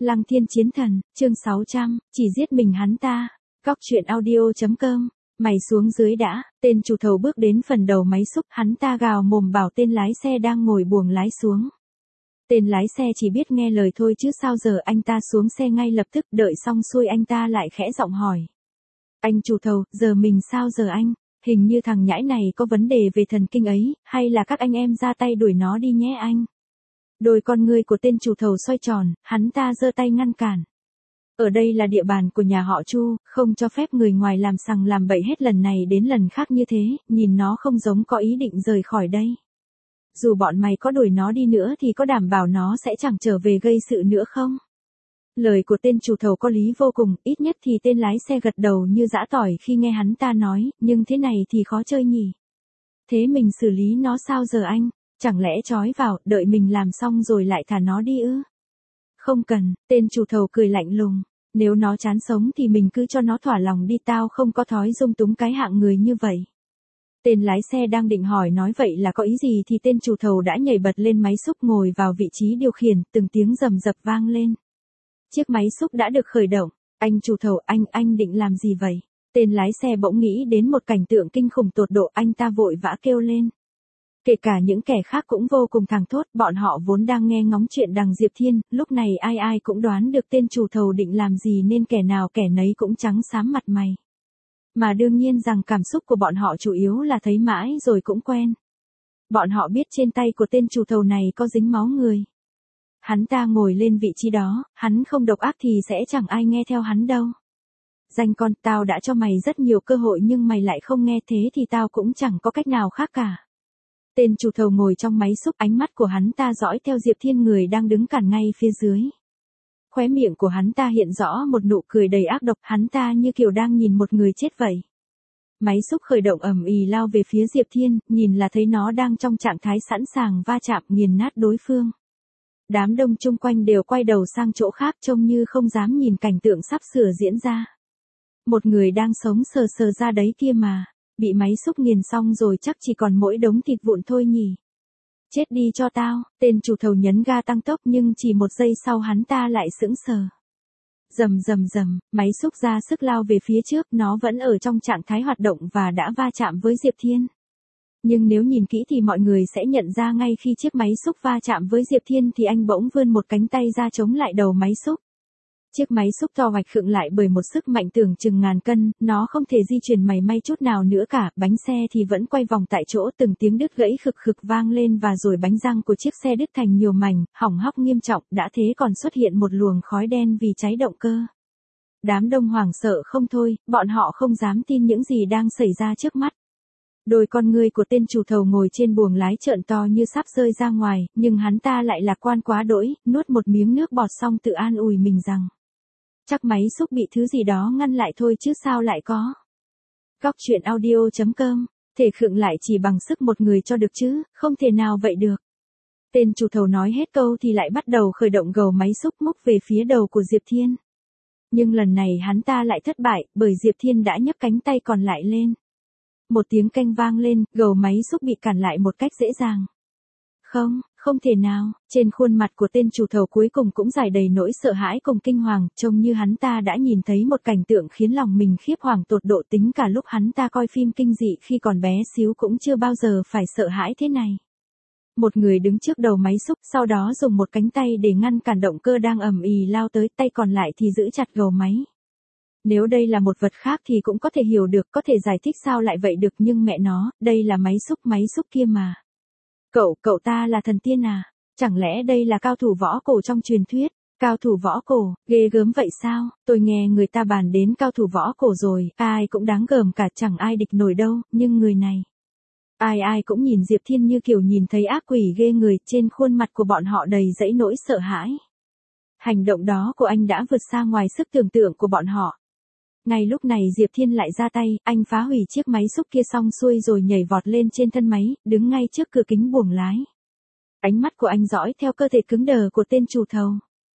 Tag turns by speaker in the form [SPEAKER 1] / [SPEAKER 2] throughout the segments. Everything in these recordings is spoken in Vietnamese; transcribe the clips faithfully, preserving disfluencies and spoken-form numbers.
[SPEAKER 1] Lăng Thiên Chiến Thần, chương sáu trăm, chỉ giết mình hắn ta. Cóc truyện audio chấm com. Mày xuống dưới đã, tên chủ thầu bước đến phần đầu máy xúc, hắn ta gào mồm bảo tên lái xe đang ngồi buồng lái xuống. Tên lái xe chỉ biết nghe lời thôi chứ sao giờ, anh ta xuống xe ngay lập tức, đợi xong xuôi anh ta lại khẽ giọng hỏi. Anh chủ thầu, giờ mình sao giờ anh? Hình như thằng nhãi này có vấn đề về thần kinh ấy, hay là các anh em ra tay đuổi nó đi nhé anh? Đôi con ngươi của tên chủ thầu xoay tròn, hắn ta giơ tay ngăn cản. Ở đây là địa bàn của nhà họ Chu, không cho phép người ngoài làm sằng làm bậy hết lần này đến lần khác như thế, nhìn nó không giống có ý định rời khỏi đây. Dù bọn mày có đuổi nó đi nữa thì có đảm bảo nó sẽ chẳng trở về gây sự nữa không? Lời của tên chủ thầu có lý vô cùng, ít nhất thì tên lái xe gật đầu như giã tỏi khi nghe hắn ta nói, nhưng thế này thì khó chơi nhỉ. Thế mình xử lý nó sao giờ anh? Chẳng lẽ trói vào, đợi mình làm xong rồi lại thả nó đi ư? Không cần, tên chủ thầu cười lạnh lùng. Nếu nó chán sống thì mình cứ cho nó thỏa lòng đi, tao không có thói dung túng cái hạng người như vậy. Tên lái xe đang định hỏi nói vậy là có ý gì thì tên chủ thầu đã nhảy bật lên máy xúc ngồi vào vị trí điều khiển, từng tiếng rầm rập vang lên. Chiếc máy xúc đã được khởi động. Anh chủ thầu, anh, anh định làm gì vậy? Tên lái xe bỗng nghĩ đến một cảnh tượng kinh khủng tột độ, anh ta vội vã kêu lên. Kể cả những kẻ khác cũng vô cùng thảng thốt, bọn họ vốn đang nghe ngóng chuyện đằng Diệp Thiên, lúc này ai ai cũng đoán được tên chủ thầu định làm gì nên kẻ nào kẻ nấy cũng trắng xám mặt mày. Mà đương nhiên rằng cảm xúc của bọn họ chủ yếu là thấy mãi rồi cũng quen. Bọn họ biết trên tay của tên chủ thầu này có dính máu người. Hắn ta ngồi lên vị trí đó, hắn không độc ác thì sẽ chẳng ai nghe theo hắn đâu. Danh con, tao đã cho mày rất nhiều cơ hội nhưng mày lại không nghe, thế thì tao cũng chẳng có cách nào khác cả. Tên chủ thầu ngồi trong máy xúc, ánh mắt của hắn ta dõi theo Diệp Thiên người đang đứng cản ngay phía dưới. Khóe miệng của hắn ta hiện rõ một nụ cười đầy ác độc, hắn ta như kiểu đang nhìn một người chết vậy. Máy xúc khởi động ầm ì lao về phía Diệp Thiên, nhìn là thấy nó đang trong trạng thái sẵn sàng va chạm nghiền nát đối phương. Đám đông chung quanh đều quay đầu sang chỗ khác trông như không dám nhìn cảnh tượng sắp sửa diễn ra. Một người đang sống sờ sờ ra đấy kia mà. Bị máy xúc nghiền xong rồi chắc chỉ còn mỗi đống thịt vụn thôi nhỉ. Chết đi cho tao, tên chủ thầu nhấn ga tăng tốc nhưng chỉ một giây sau hắn ta lại sững sờ. Rầm rầm rầm, máy xúc ra sức lao về phía trước, nó vẫn ở trong trạng thái hoạt động và đã va chạm với Diệp Thiên. Nhưng nếu nhìn kỹ thì mọi người sẽ nhận ra ngay khi chiếc máy xúc va chạm với Diệp Thiên thì anh bỗng vươn một cánh tay ra chống lại đầu máy xúc. Chiếc máy xúc to hoạch khựng lại bởi một sức mạnh tưởng chừng ngàn cân, nó không thể di chuyển mảy may chút nào nữa cả, bánh xe thì vẫn quay vòng tại chỗ, từng tiếng đứt gãy khực khực vang lên và rồi bánh răng của chiếc xe đứt thành nhiều mảnh, hỏng hóc nghiêm trọng, đã thế còn xuất hiện một luồng khói đen vì cháy động cơ. Đám đông hoảng sợ không thôi, bọn họ không dám tin những gì đang xảy ra trước mắt. Đôi con ngươi của tên chủ thầu ngồi trên buồng lái trợn to như sắp rơi ra ngoài, nhưng hắn ta lại lạc quan quá đỗi, nuốt một miếng nước bọt xong tự an ủi mình rằng. Chắc máy xúc bị thứ gì đó ngăn lại thôi chứ sao lại có. Cóc truyện audio chấm com, thể khựng lại chỉ bằng sức một người cho được chứ, không thể nào vậy được. Tên chủ thầu nói hết câu thì lại bắt đầu khởi động gầu máy xúc múc về phía đầu của Diệp Thiên. Nhưng lần này hắn ta lại thất bại, bởi Diệp Thiên đã nhấc cánh tay còn lại lên. Một tiếng canh vang lên, gầu máy xúc bị cản lại một cách dễ dàng. Không, không thể nào, trên khuôn mặt của tên chủ thầu cuối cùng cũng trải đầy nỗi sợ hãi cùng kinh hoàng, trông như hắn ta đã nhìn thấy một cảnh tượng khiến lòng mình khiếp hoàng tột độ, tính cả lúc hắn ta coi phim kinh dị khi còn bé xíu cũng chưa bao giờ phải sợ hãi thế này. Một người đứng trước đầu máy xúc, sau đó dùng một cánh tay để ngăn cản động cơ đang ầm ì lao tới, tay còn lại thì giữ chặt gầu máy. Nếu đây là một vật khác thì cũng có thể hiểu được, có thể giải thích sao lại vậy được, nhưng mẹ nó, đây là máy xúc, máy xúc kia mà. Cậu, cậu ta là thần tiên à? Chẳng lẽ đây là cao thủ võ cổ trong truyền thuyết? Cao thủ võ cổ, ghê gớm vậy sao? Tôi nghe người ta bàn đến cao thủ võ cổ rồi, ai cũng đáng gờm cả, chẳng ai địch nổi đâu, nhưng người này. Ai ai cũng nhìn Diệp Thiên như kiểu nhìn thấy ác quỷ ghê người, trên khuôn mặt của bọn họ đầy dẫy nỗi sợ hãi. Hành động đó của anh đã vượt xa ngoài sức tưởng tượng của bọn họ. Ngay lúc này Diệp Thiên lại ra tay, anh phá hủy chiếc máy xúc kia xong xuôi rồi nhảy vọt lên trên thân máy, đứng ngay trước cửa kính buồng lái. Ánh mắt của anh dõi theo cơ thể cứng đờ của tên chủ thầu.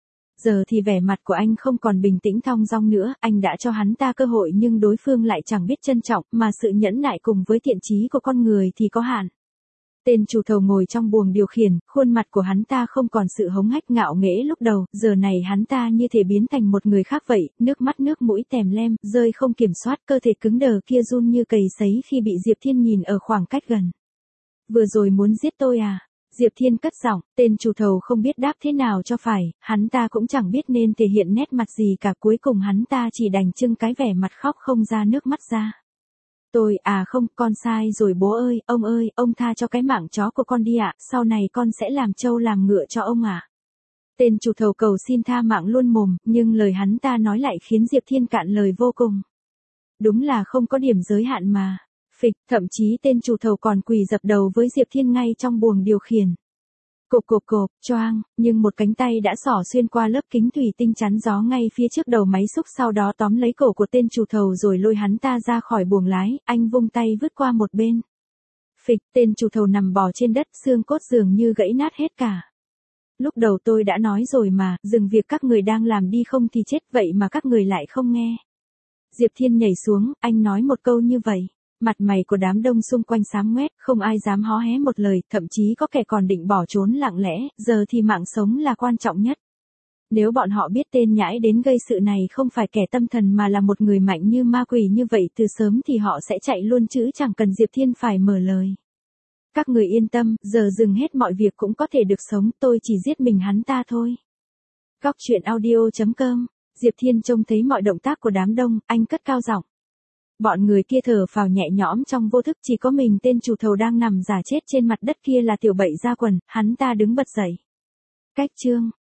[SPEAKER 1] Giờ thì vẻ mặt của anh không còn bình tĩnh thong dong nữa, anh đã cho hắn ta cơ hội nhưng đối phương lại chẳng biết trân trọng, mà sự nhẫn nại cùng với thiện chí của con người thì có hạn. Tên chủ thầu ngồi trong buồng điều khiển, khuôn mặt của hắn ta không còn sự hống hách ngạo nghễ lúc đầu, giờ này hắn ta như thể biến thành một người khác vậy, nước mắt nước mũi tèm lem, rơi không kiểm soát, cơ thể cứng đờ kia run như cầy sấy khi bị Diệp Thiên nhìn ở khoảng cách gần. Vừa rồi muốn giết tôi à? Diệp Thiên cất giọng, tên chủ thầu không biết đáp thế nào cho phải, hắn ta cũng chẳng biết nên thể hiện nét mặt gì cả, cuối cùng hắn ta chỉ đành trưng cái vẻ mặt khóc không ra nước mắt ra. Tôi, à không, con sai rồi bố ơi, ông ơi, ông tha cho cái mạng chó của con đi ạ, sau này con sẽ làm trâu làm ngựa cho ông ạ. Tên chủ thầu cầu xin tha mạng luôn mồm, nhưng lời hắn ta nói lại khiến Diệp Thiên cạn lời vô cùng. Đúng là không có điểm giới hạn mà. Phịch, thậm chí tên chủ thầu còn quỳ dập đầu với Diệp Thiên ngay trong buồng điều khiển. Cộp cộp cộp, choang, nhưng một cánh tay đã xỏ xuyên qua lớp kính thủy tinh chắn gió ngay phía trước đầu máy xúc, sau đó tóm lấy cổ của tên chủ thầu rồi lôi hắn ta ra khỏi buồng lái, anh vung tay vứt qua một bên. Phịch, tên chủ thầu nằm bò trên đất, xương cốt dường như gãy nát hết cả. Lúc đầu tôi đã nói rồi mà, dừng việc các người đang làm đi không thì chết, vậy mà các người lại không nghe. Diệp Thiên nhảy xuống, anh nói một câu như vậy. Mặt mày của đám đông xung quanh xám ngoét, không ai dám hó hé một lời, thậm chí có kẻ còn định bỏ trốn lặng lẽ, giờ thì mạng sống là quan trọng nhất. Nếu bọn họ biết tên nhãi đến gây sự này không phải kẻ tâm thần mà là một người mạnh như ma quỷ như vậy từ sớm thì họ sẽ chạy luôn chứ chẳng cần Diệp Thiên phải mở lời. Các người yên tâm, giờ dừng hết mọi việc cũng có thể được sống, tôi chỉ giết mình hắn ta thôi. Góc truyện audio chấm com, Diệp Thiên trông thấy mọi động tác của đám đông, anh cất cao giọng. Bọn người kia thở phào nhẹ nhõm trong vô thức, chỉ có mình tên chủ thầu đang nằm giả chết trên mặt đất kia là tiểu bậy ra quần, hắn ta đứng bật dậy. Cách chương